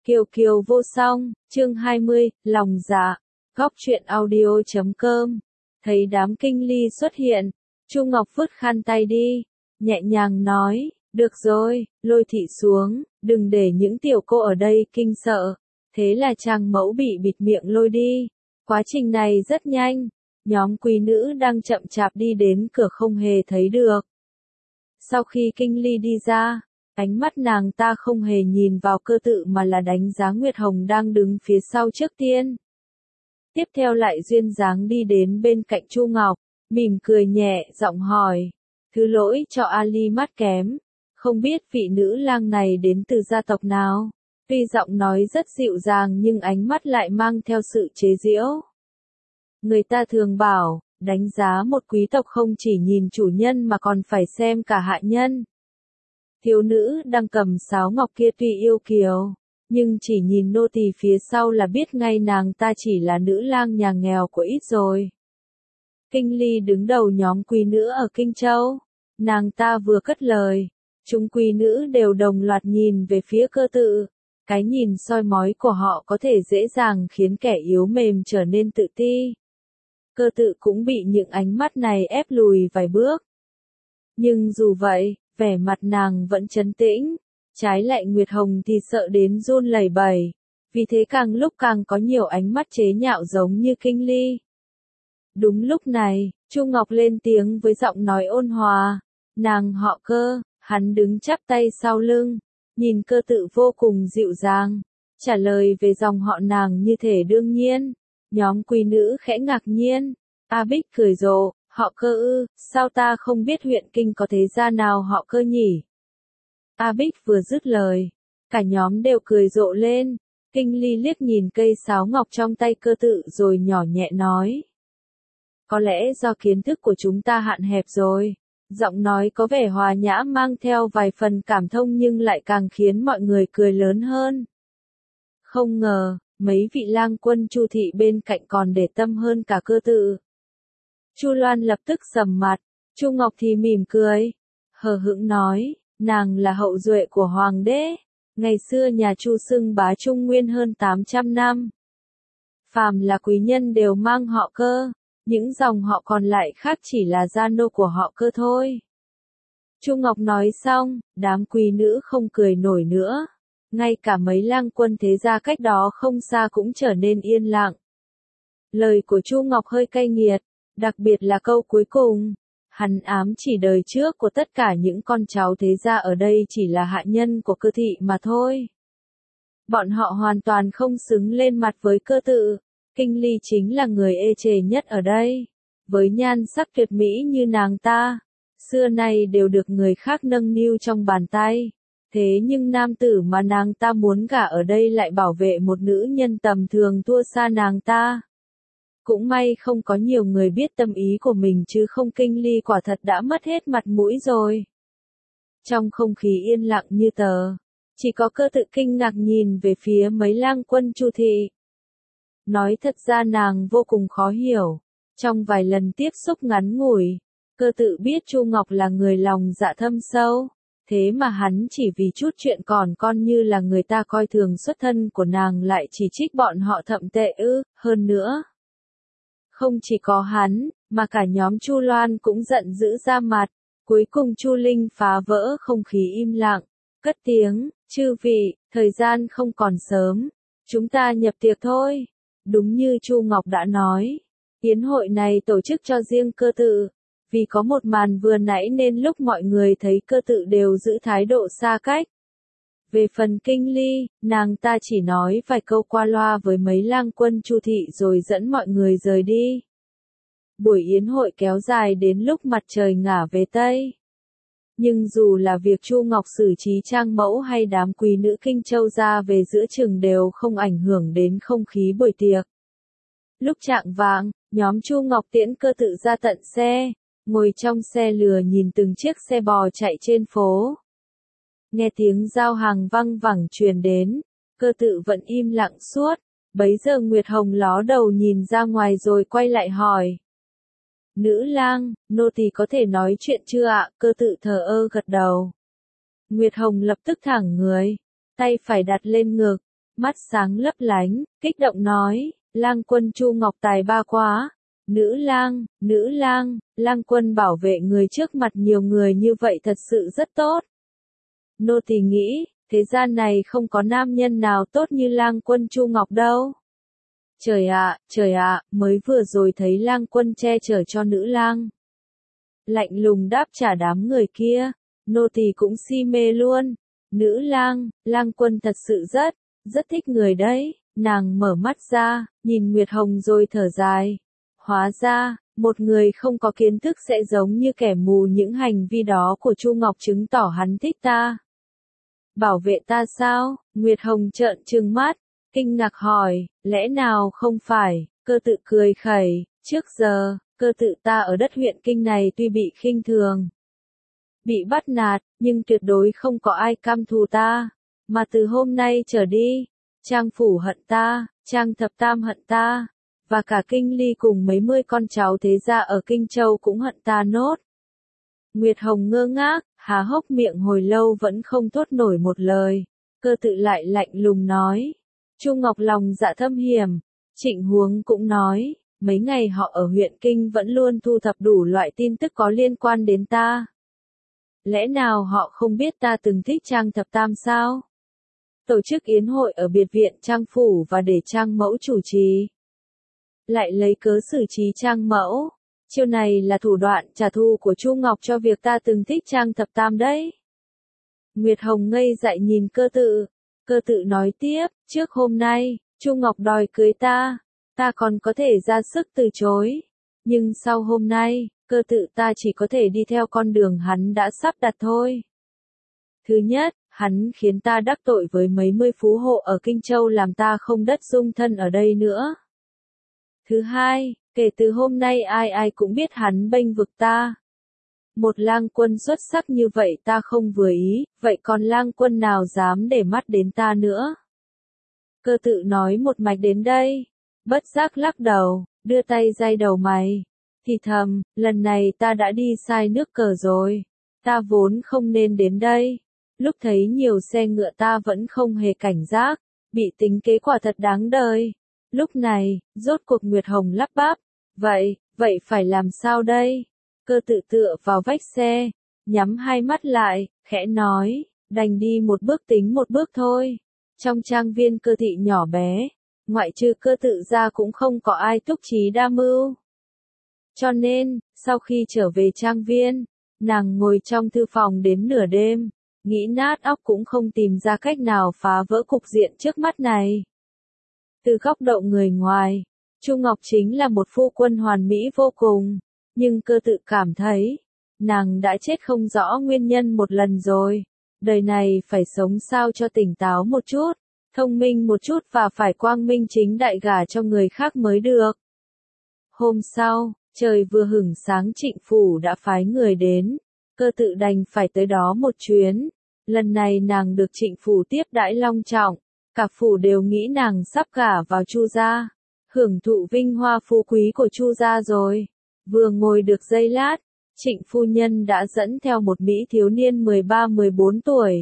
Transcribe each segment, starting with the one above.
Kiều Kiều vô song, chương 20, lòng dạ, góc truyện audio.com. Thấy đám kinh ly xuất hiện, Chu Ngọc vứt khăn tay đi, nhẹ nhàng nói, được rồi, lôi thị xuống, đừng để những tiểu cô ở đây kinh sợ. Thế là Trang Mẫu bị bịt miệng lôi đi. Quá trình này rất nhanh, nhóm quý nữ đang chậm chạp đi đến cửa không hề thấy được. Sau khi kinh ly đi ra, ánh mắt nàng ta không hề nhìn vào Cơ Tự mà là đánh giá Nguyệt Hồng đang đứng phía sau trước tiên. Tiếp theo lại duyên dáng đi đến bên cạnh Chu Ngọc, mỉm cười nhẹ, giọng hỏi, thứ lỗi cho Ali mắt kém, không biết vị nữ lang này đến từ gia tộc nào. Tuy giọng nói rất dịu dàng nhưng ánh mắt lại mang theo sự chế giễu. Người ta thường bảo, đánh giá một quý tộc không chỉ nhìn chủ nhân mà còn phải xem cả hạ nhân. Thiếu nữ đang cầm sáo ngọc kia tuy yêu kiều, nhưng chỉ nhìn nô tỳ phía sau là biết ngay nàng ta chỉ là nữ lang nhà nghèo của ít rồi. Kinh Ly đứng đầu nhóm quý nữ ở Kinh Châu. Nàng ta vừa cất lời, chúng quý nữ đều đồng loạt nhìn về phía Cơ Tự. Cái nhìn soi mói của họ có thể dễ dàng khiến kẻ yếu mềm trở nên tự ti. Cơ Tự cũng bị những ánh mắt này ép lùi vài bước. Nhưng dù vậy, vẻ mặt nàng vẫn trấn tĩnh, trái lại Nguyệt Hồng thì sợ đến run lẩy bẩy, vì thế càng lúc càng có nhiều ánh mắt chế nhạo giống như Kinh Ly. Đúng lúc này, Chu Ngọc lên tiếng với giọng nói ôn hòa, nàng họ Cơ, hắn đứng chắp tay sau lưng, nhìn Cơ Tự vô cùng dịu dàng, trả lời về dòng họ nàng như thể đương nhiên. Nhóm quý nữ khẽ ngạc nhiên, A Bích cười rộ, họ Cơ ư, sao ta không biết huyện Kinh có thế gia nào họ Cơ nhỉ? A Bích vừa dứt lời, cả nhóm đều cười rộ lên. Kinh Ly liếc nhìn cây sáo ngọc trong tay Cơ Tự rồi nhỏ nhẹ nói. Có lẽ do kiến thức của chúng ta hạn hẹp rồi. Giọng nói có vẻ hòa nhã mang theo vài phần cảm thông nhưng lại càng khiến mọi người cười lớn hơn. Không ngờ, mấy vị lang quân Chu thị bên cạnh còn để tâm hơn cả Cơ Tự. Chu Loan lập tức sầm mặt, Chu Ngọc thì mỉm cười, hờ hững nói, nàng là hậu duệ của hoàng đế, ngày xưa nhà Chu xưng bá Trung Nguyên hơn 800 năm. Phàm là quý nhân đều mang họ Cơ, những dòng họ còn lại khác chỉ là gia nô của họ Cơ thôi. Chu Ngọc nói xong, đám quý nữ không cười nổi nữa. Ngay cả mấy lang quân thế gia cách đó không xa cũng trở nên yên lặng. Lời của Chu Ngọc hơi cay nghiệt, đặc biệt là câu cuối cùng. Hắn ám chỉ đời trước của tất cả những con cháu thế gia ở đây chỉ là hạ nhân của Cơ thị mà thôi. Bọn họ hoàn toàn không xứng lên mặt với Cơ Tự. Kinh Ly chính là người ê chề nhất ở đây. Với nhan sắc tuyệt mỹ như nàng ta, xưa nay đều được người khác nâng niu trong bàn tay. Thế nhưng nam tử mà nàng ta muốn gả ở đây lại bảo vệ một nữ nhân tầm thường thua xa nàng ta. Cũng may không có nhiều người biết tâm ý của mình chứ không Kinh Ly quả thật đã mất hết mặt mũi rồi. Trong không khí yên lặng như tờ, chỉ có Cơ Tự kinh ngạc nhìn về phía mấy lang quân Chu thị. Nói thật ra nàng vô cùng khó hiểu. Trong vài lần tiếp xúc ngắn ngủi, Cơ Tự biết Chu Ngọc là người lòng dạ thâm sâu. Thế mà hắn chỉ vì chút chuyện còn con như là người ta coi thường xuất thân của nàng lại chỉ trích bọn họ thậm tệ ư, hơn nữa. Không chỉ có hắn, mà cả nhóm Chu Loan cũng giận dữ ra mặt. Cuối cùng Chu Linh phá vỡ không khí im lặng, cất tiếng, chư vị, thời gian không còn sớm, chúng ta nhập tiệc thôi. Đúng như Chu Ngọc đã nói, yến hội này tổ chức cho riêng Cơ Tự. Vì có một màn vừa nãy nên lúc mọi người thấy Cơ Tự đều giữ thái độ xa cách. Về phần Kinh Ly, nàng ta chỉ nói vài câu qua loa với mấy lang quân Chu thị rồi dẫn mọi người rời đi. Buổi yến hội kéo dài đến lúc mặt trời ngả về Tây. Nhưng dù là việc Chu Ngọc xử trí Trang Mẫu hay đám quý nữ Kinh Châu ra về giữa chừng đều không ảnh hưởng đến không khí buổi tiệc. Lúc chạng vạng, nhóm Chu Ngọc tiễn Cơ Tự ra tận xe. Ngồi trong xe lừa nhìn từng chiếc xe bò chạy trên phố. Nghe tiếng giao hàng văng vẳng truyền đến, Cơ Tự vẫn im lặng suốt. Bấy giờ Nguyệt Hồng ló đầu nhìn ra ngoài rồi quay lại hỏi. Nữ lang, nô tỳ có thể nói chuyện chưa ạ? Cơ Tự thờ ơ gật đầu. Nguyệt Hồng lập tức thẳng người, tay phải đặt lên ngực, mắt sáng lấp lánh, kích động nói, lang quân Chu Ngọc tài ba quá. Nữ lang, lang quân bảo vệ người trước mặt nhiều người như vậy thật sự rất tốt. Nô tỳ nghĩ, thế gian này không có nam nhân nào tốt như lang quân Chu Ngọc đâu. Trời ạ, mới vừa rồi thấy lang quân che chở cho nữ lang. Lạnh lùng đáp trả đám người kia, nô tỳ cũng si mê luôn. Nữ lang, lang quân thật sự rất thích người đấy. Nàng mở mắt ra, nhìn Nguyệt Hồng rồi thở dài. Hóa ra, một người không có kiến thức sẽ giống như kẻ mù, những hành vi đó của Chu Ngọc chứng tỏ hắn thích ta. Bảo vệ ta sao? Nguyệt Hồng trợn trừng mắt, kinh ngạc hỏi, lẽ nào không phải? Cơ tự cười khẩy, trước giờ, cơ tự ta ở đất huyện kinh này tuy bị khinh thường, bị bắt nạt, nhưng tuyệt đối không có ai căm thù ta. Mà từ hôm nay trở đi, Trang phủ hận ta, Trang thập tam hận ta, và cả Kinh Ly cùng mấy mươi con cháu thế gia ở Kinh Châu cũng hận ta nốt. Nguyệt Hồng ngơ ngác, há hốc miệng hồi lâu vẫn không thốt nổi một lời. Cơ tự lại lạnh lùng nói. Chu Ngọc lòng dạ thâm hiểm. Trịnh Huống cũng nói, mấy ngày họ ở huyện Kinh vẫn luôn thu thập đủ loại tin tức có liên quan đến ta. Lẽ nào họ không biết ta từng thích Trang thập tam sao? Tổ chức yến hội ở biệt viện Trang phủ và để Trang mẫu chủ trì. Lại lấy cớ xử trí Trang mẫu. Chiêu này là thủ đoạn trả thù của Chu Ngọc cho việc ta từng thích Trang thập tam đấy. Nguyệt Hồng ngây dại nhìn cơ tự. Cơ tự nói tiếp, trước hôm nay, Chu Ngọc đòi cưới ta còn có thể ra sức từ chối. Nhưng sau hôm nay, cơ tự ta chỉ có thể đi theo con đường hắn đã sắp đặt thôi. Thứ nhất, hắn khiến ta đắc tội với mấy mươi phú hộ ở Kinh Châu làm ta không đất dung thân ở đây nữa. Thứ hai, kể từ hôm nay ai cũng biết hắn bênh vực ta. Một lang quân xuất sắc như vậy ta không vừa ý, vậy còn lang quân nào dám để mắt đến ta nữa? Cơ tự nói một mạch đến đây, bất giác lắc đầu, đưa tay day đầu mày, thì thầm, lần này ta đã đi sai nước cờ rồi, ta vốn không nên đến đây. Lúc thấy nhiều xe ngựa ta vẫn không hề cảnh giác, bị tính kế quả thật đáng đời. Lúc này, rốt cuộc Nguyệt Hồng lắp bắp, vậy phải làm sao đây? Cơ tự tựa vào vách xe, nhắm hai mắt lại, khẽ nói, đành đi một bước tính một bước thôi. Trong trang viên Cơ thị nhỏ bé, ngoại trừ Cơ tự ra cũng không có ai túc trí đa mưu. Cho nên, sau khi trở về trang viên, nàng ngồi trong thư phòng đến nửa đêm, nghĩ nát óc cũng không tìm ra cách nào phá vỡ cục diện trước mắt này. Từ góc độ người ngoài, Chu Ngọc chính là một phu quân hoàn mỹ vô cùng, nhưng Cơ tự cảm thấy, nàng đã chết không rõ nguyên nhân một lần rồi. Đời này phải sống sao cho tỉnh táo một chút, thông minh một chút và phải quang minh chính đại gả cho người khác mới được. Hôm sau, trời vừa hửng sáng Trịnh phủ đã phái người đến, Cơ tự đành phải tới đó một chuyến. Lần này nàng được Trịnh phủ tiếp đãi long trọng, cả phủ đều nghĩ nàng sắp gả vào Chu gia, hưởng thụ vinh hoa phú quý của Chu gia rồi. Vừa ngồi được giây lát, Trịnh phu nhân đã dẫn theo một mỹ thiếu niên 13-14 tuổi.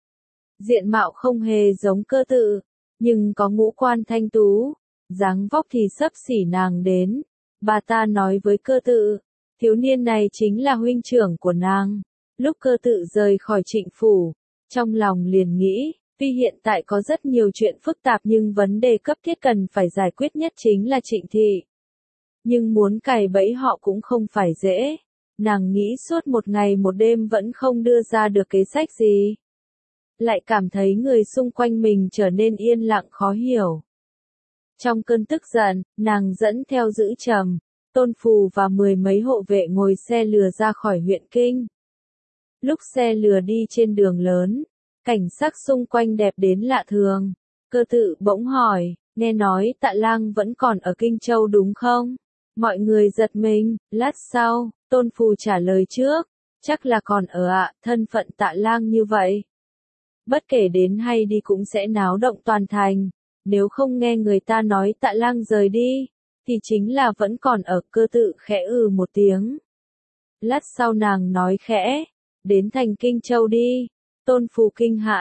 Diện mạo không hề giống Cơ tự, nhưng có ngũ quan thanh tú, dáng vóc thì xấp xỉ nàng đến. Bà ta nói với Cơ tự, thiếu niên này chính là huynh trưởng của nàng. Lúc Cơ tự rời khỏi Trịnh phủ, trong lòng liền nghĩ, tuy hiện tại có rất nhiều chuyện phức tạp nhưng vấn đề cấp thiết cần phải giải quyết nhất chính là Trịnh thị. Nhưng muốn cày bẫy họ cũng không phải dễ. Nàng nghĩ suốt một ngày một đêm vẫn không đưa ra được kế sách gì. Lại cảm thấy người xung quanh mình trở nên yên lặng khó hiểu. Trong cơn tức giận, nàng dẫn theo Dữ Trầm, Tôn Phù và 10 mấy hộ vệ ngồi xe lừa ra khỏi huyện Kinh. Lúc xe lừa đi trên đường lớn, cảnh sắc xung quanh đẹp đến lạ thường. Cơ tự bỗng hỏi, nghe nói Tạ Lang vẫn còn ở Kinh Châu đúng không? Mọi người giật mình, lát sau, Tôn Phù trả lời trước, chắc là còn ở ạ, thân phận Tạ Lang như vậy. Bất kể đến hay đi cũng sẽ náo động toàn thành, nếu không nghe người ta nói Tạ Lang rời đi, thì chính là vẫn còn ở. Cơ tự khẽ một tiếng. Lát sau nàng nói khẽ, đến thành Kinh Châu đi. Tôn Phù kinh hãi,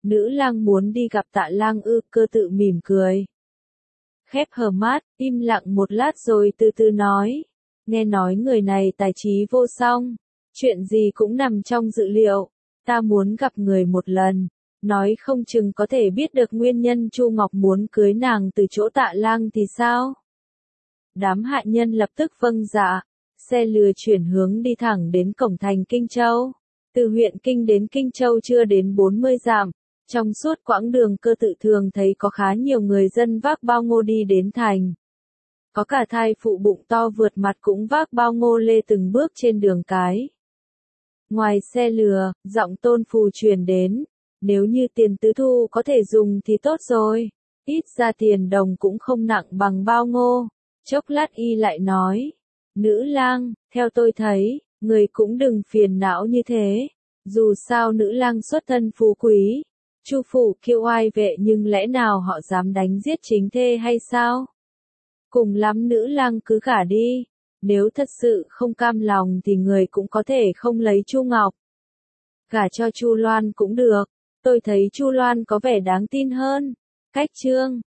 Nữ lang muốn đi gặp Tạ Lang ư? Cơ tự mỉm cười. Khép hờ mắt, im lặng một lát rồi từ từ nói. Nghe nói người này tài trí vô song. Chuyện gì cũng nằm trong dự liệu. Ta muốn gặp người một lần. Nói không chừng có thể biết được nguyên nhân Chu Ngọc muốn cưới nàng từ chỗ Tạ Lang thì sao? Đám hạ nhân lập tức vâng dạ. Xe lừa chuyển hướng đi thẳng đến cổng thành Kinh Châu. Từ huyện Kinh đến Kinh Châu chưa đến 40 dặm. Trong suốt quãng đường Cơ tự thường thấy có khá nhiều người dân vác bao ngô đi đến thành. Có cả thai phụ bụng to vượt mặt cũng vác bao ngô lê từng bước trên đường cái. Ngoài xe lừa, giọng Tôn Phù truyền đến. Nếu như tiền tứ thu có thể dùng thì tốt rồi. Ít ra tiền đồng cũng không nặng bằng bao ngô. Chốc lát y lại nói. Nữ lang, theo tôi thấy, người cũng đừng phiền não như thế. Dù sao nữ lang xuất thân phú quý. Chu phủ kiêu oai vệ nhưng lẽ nào họ dám đánh giết chính thê hay sao? Cùng lắm nữ lang cứ gả đi. Nếu thật sự không cam lòng thì người cũng có thể không lấy Chu Ngọc. Gả cho Chu Loan cũng được. Tôi thấy Chu Loan có vẻ đáng tin hơn. Cách chương